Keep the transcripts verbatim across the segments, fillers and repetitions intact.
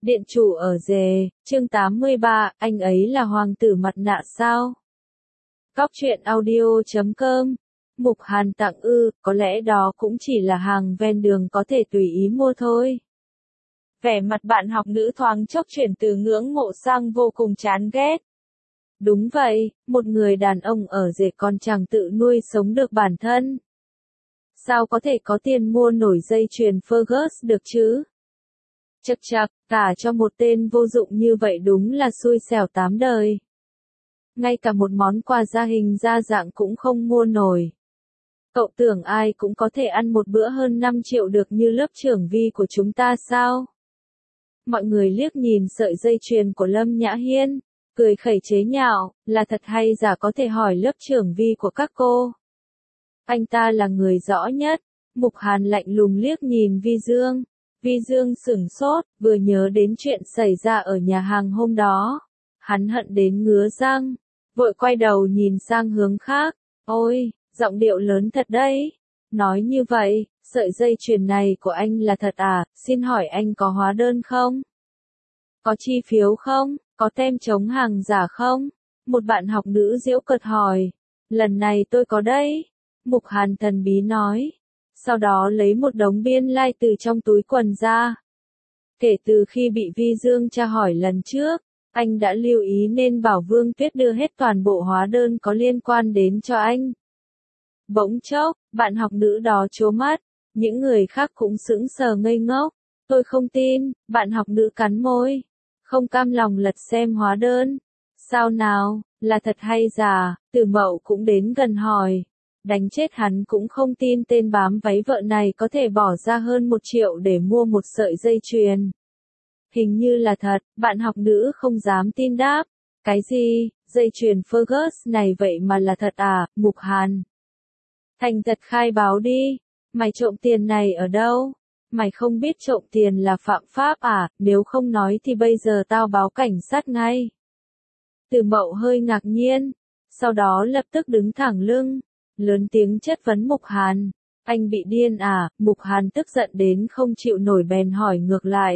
Điện chủ ở rề, chương tám mươi ba, anh ấy là hoàng tử mặt nạ sao? Góc truyện audio chấm com. Mục Hàn tặng ư, có lẽ đó cũng chỉ là hàng ven đường có thể tùy ý mua thôi. Vẻ mặt bạn học nữ thoáng chốc chuyển từ ngưỡng mộ sang vô cùng chán ghét. Đúng vậy, một người đàn ông ở rể còn chẳng tự nuôi sống được bản thân. Sao có thể có tiền mua nổi dây chuyền Fergus được chứ? Chậc chậc, cả cho một tên vô dụng như vậy đúng là xui xẻo tám đời. Ngay cả một món quà gia hình gia dạng cũng không mua nổi. Cậu tưởng ai cũng có thể ăn một bữa hơn năm triệu được như lớp trưởng Vi của chúng ta sao? Mọi người liếc nhìn sợi dây chuyền của Lâm Nhã Hiên, cười khẩy chế nhạo, là thật hay giả có thể hỏi lớp trưởng Vi của các cô. Anh ta là người rõ nhất. Mục Hàn lạnh lùng liếc nhìn Vi Dương. Vi Dương sửng sốt, vừa nhớ đến chuyện xảy ra ở nhà hàng hôm đó. Hắn hận đến ngứa răng, vội quay đầu nhìn sang hướng khác. Ôi, giọng điệu lớn thật đấy. Nói như vậy, sợi dây chuyền này của anh là thật à, xin hỏi anh có hóa đơn không? Có chi phiếu không? Có tem chống hàng giả không? Một bạn học nữ giễu cợt hỏi. Lần này tôi có đấy. Mục Hàn thần bí nói. Sau đó lấy một đống biên lai like từ trong túi quần ra. Kể từ khi bị Vi Dương tra hỏi lần trước, anh đã lưu ý nên bảo Vương Tuyết đưa hết toàn bộ hóa đơn có liên quan đến cho anh. Bỗng chốc, bạn học nữ đó trố mắt, những người khác cũng sững sờ ngây ngốc. Tôi không tin, bạn học nữ cắn môi, không cam lòng lật xem hóa đơn. Sao nào, là thật hay giả? Từ Mậu cũng đến gần hỏi. Đánh chết hắn cũng không tin tên bám váy vợ này có thể bỏ ra hơn một triệu để mua một sợi dây chuyền. Hình như là thật, bạn học nữ không dám tin đáp. Cái gì, dây chuyền Fergus này vậy mà là thật à, Mục Hàn? Thành thật khai báo đi, mày trộm tiền này ở đâu? Mày không biết trộm tiền là phạm pháp à, nếu không nói thì bây giờ tao báo cảnh sát ngay. Từ Mậu hơi ngạc nhiên, sau đó lập tức đứng thẳng lưng. Lớn tiếng chất vấn Mục Hàn, anh bị điên à? Mục Hàn tức giận đến không chịu nổi bèn hỏi ngược lại.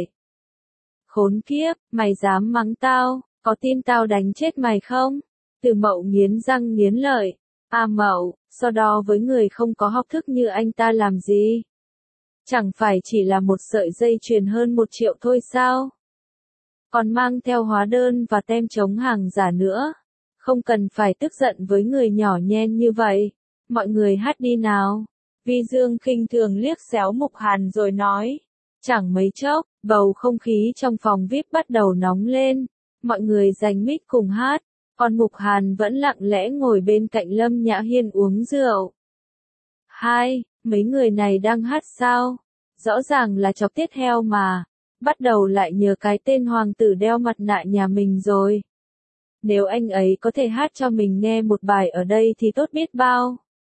Khốn kiếp, mày dám mắng tao, có tin tao đánh chết mày không? Từ Mậu nghiến răng nghiến lợi, à Mậu, so đo với người không có học thức như anh ta làm gì? Chẳng phải chỉ là một sợi dây chuyền hơn một triệu thôi sao? Còn mang theo hóa đơn và tem chống hàng giả nữa, không cần phải tức giận với người nhỏ nhen như vậy. Mọi người hát đi nào. Vi Dương khinh thường liếc xéo Mục Hàn rồi nói. Chẳng mấy chốc, bầu không khí trong phòng vi ai pi bắt đầu nóng lên. Mọi người giành mic cùng hát. Còn Mục Hàn vẫn lặng lẽ ngồi bên cạnh Lâm Nhã Hiên uống rượu. Hai, mấy người này đang hát sao? Rõ ràng là chọc tiết heo mà. Bắt đầu lại nhờ cái tên hoàng tử đeo mặt nạ nhà mình rồi. Nếu anh ấy có thể hát cho mình nghe một bài ở đây thì tốt biết bao.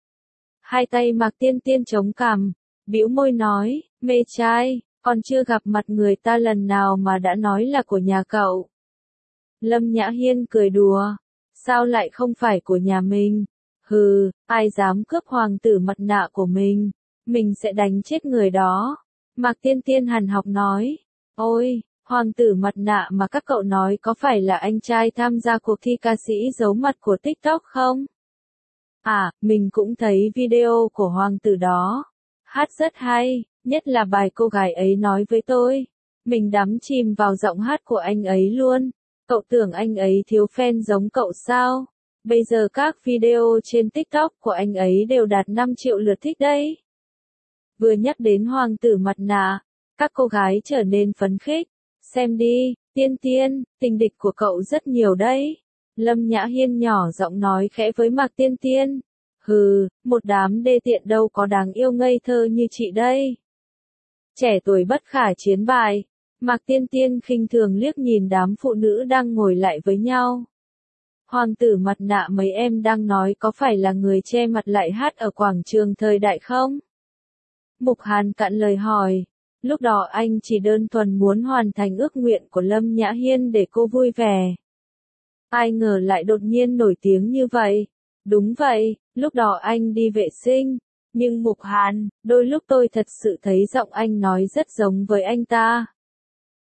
Hai tay Mạc Tiên Tiên chống cằm, bĩu môi nói, mê trai, còn chưa gặp mặt người ta lần nào mà đã nói là của nhà cậu. Lâm Nhã Hiên cười đùa, sao lại không phải của nhà mình? Hừ, ai dám cướp hoàng tử mặt nạ của mình, mình sẽ đánh chết người đó. Mạc Tiên Tiên hằn học nói, ôi, hoàng tử mặt nạ mà các cậu nói có phải là anh trai tham gia cuộc thi ca sĩ giấu mặt của TikTok không? À, mình cũng thấy video của hoàng tử đó. Hát rất hay, nhất là bài cô gái ấy nói với tôi. Mình đắm chìm vào giọng hát của anh ấy luôn. Cậu tưởng anh ấy thiếu fan giống cậu sao? Bây giờ các video trên TikTok của anh ấy đều đạt năm triệu lượt thích đấy. Vừa nhắc đến hoàng tử mặt nạ, các cô gái trở nên phấn khích. Xem đi, Tiên Tiên, tình địch của cậu rất nhiều đấy. Lâm Nhã Hiên nhỏ giọng nói khẽ với Mạc Tiên Tiên. Hừ, một đám đê tiện đâu có đáng yêu ngây thơ như chị đây. Trẻ tuổi bất khả chiến bại. Mạc Tiên Tiên khinh thường liếc nhìn đám phụ nữ đang ngồi lại với nhau. Hoàng tử mặt nạ mấy em đang nói có phải là người che mặt lại hát ở quảng trường thời đại không? Mục Hàn cạn lời hỏi. Lúc đó anh chỉ đơn thuần muốn hoàn thành ước nguyện của Lâm Nhã Hiên để cô vui vẻ. Ai ngờ lại đột nhiên nổi tiếng như vậy. Đúng vậy, lúc đó anh đi vệ sinh. Nhưng Mục Hàn, đôi lúc tôi thật sự thấy giọng anh nói rất giống với anh ta.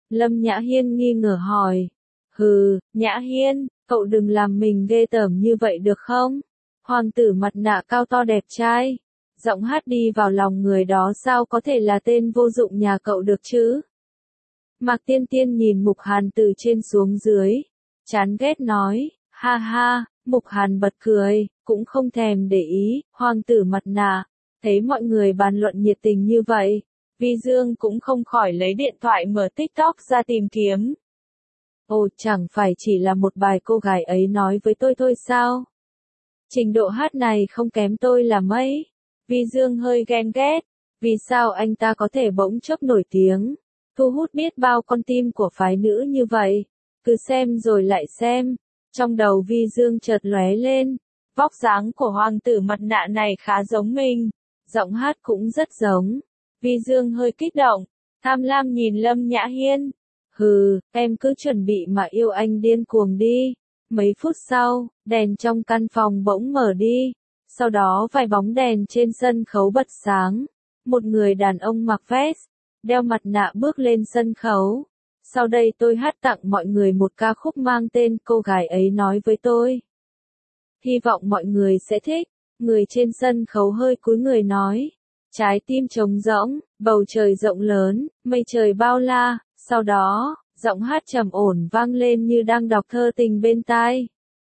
Lâm Nhã Hiên nghi ngờ hỏi. Hừ, Nhã Hiên, cậu đừng làm mình ghê tởm như vậy được không? Hoàng tử mặt nạ cao to đẹp trai. Giọng hát đi vào lòng người đó sao có thể là tên vô dụng nhà cậu được chứ? Mạc Tiên Tiên nhìn Mục Hàn từ trên xuống dưới. Chán ghét nói, ha ha, Mục Hàn bật cười, cũng không thèm để ý, hoàng tử mặt nạ. Thấy mọi người bàn luận nhiệt tình như vậy, Vi Dương cũng không khỏi lấy điện thoại mở TikTok ra tìm kiếm. Ồ, chẳng phải chỉ là một bài cô gái ấy nói với tôi thôi sao? Trình độ hát này không kém tôi là mấy. Vi Dương hơi ghen ghét, vì sao anh ta có thể bỗng chốc nổi tiếng, thu hút biết bao con tim của phái nữ như vậy. Cứ xem rồi lại xem, trong đầu Vi Dương chợt lóe lên, vóc dáng của hoàng tử mặt nạ này khá giống mình, giọng hát cũng rất giống. Vi Dương hơi kích động, tham lam nhìn Lâm Nhã Hiên. Hừ, em cứ chuẩn bị mà yêu anh điên cuồng đi. Mấy phút sau, đèn trong căn phòng bỗng mở đi. Sau đó vài bóng đèn trên sân khấu bật sáng. Một người đàn ông mặc vest, đeo mặt nạ bước lên sân khấu. Sau đây tôi hát tặng mọi người một ca khúc mang tên Cô gái ấy nói với tôi. Hy vọng mọi người sẽ thích. Người trên sân khấu hơi cúi người nói. Trái tim trống rỗng, bầu trời rộng lớn, mây trời bao la. Sau đó, giọng hát trầm ổn vang lên như đang đọc thơ tình bên tai.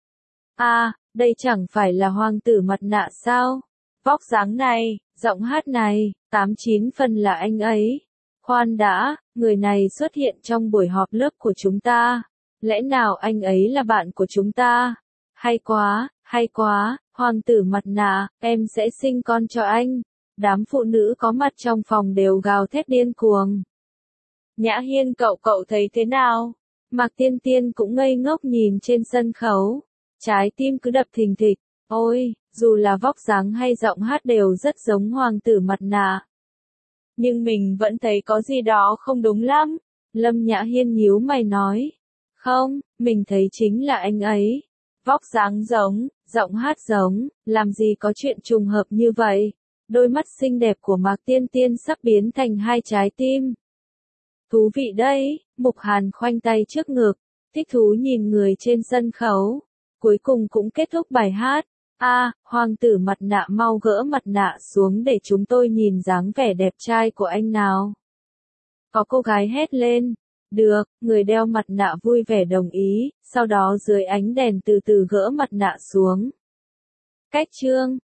À, đây chẳng phải là hoàng tử mặt nạ sao? Vóc dáng này, giọng hát này, tám chín phần là anh ấy. Khoan đã, người này xuất hiện trong buổi họp lớp của chúng ta. Lẽ nào anh ấy là bạn của chúng ta? Hay quá, hay quá, hoàng tử mặt nạ, em sẽ sinh con cho anh. Đám phụ nữ có mặt trong phòng đều gào thét điên cuồng. Nhã Hiên cậu cậu thấy thế nào? Mạc Tiên Tiên cũng ngây ngốc nhìn trên sân khấu. Trái tim cứ đập thình thịch. Ôi, dù là vóc dáng hay giọng hát đều rất giống hoàng tử mặt nạ. Nhưng mình vẫn thấy có gì đó không đúng lắm. Lâm Nhã Hiên nhíu mày nói. Không, mình thấy chính là anh ấy. Vóc dáng giống, giọng hát giống, làm gì có chuyện trùng hợp như vậy. Đôi mắt xinh đẹp của Mạc Tiên Tiên sắp biến thành hai trái tim. Thú vị đấy, Mục Hàn khoanh tay trước ngực, thích thú nhìn người trên sân khấu. Cuối cùng cũng kết thúc bài hát. A, à, hoàng tử mặt nạ mau gỡ mặt nạ xuống để chúng tôi nhìn dáng vẻ đẹp trai của anh nào. Có cô gái hét lên. Được, người đeo mặt nạ vui vẻ đồng ý, sau đó dưới ánh đèn từ từ gỡ mặt nạ xuống. Cách chương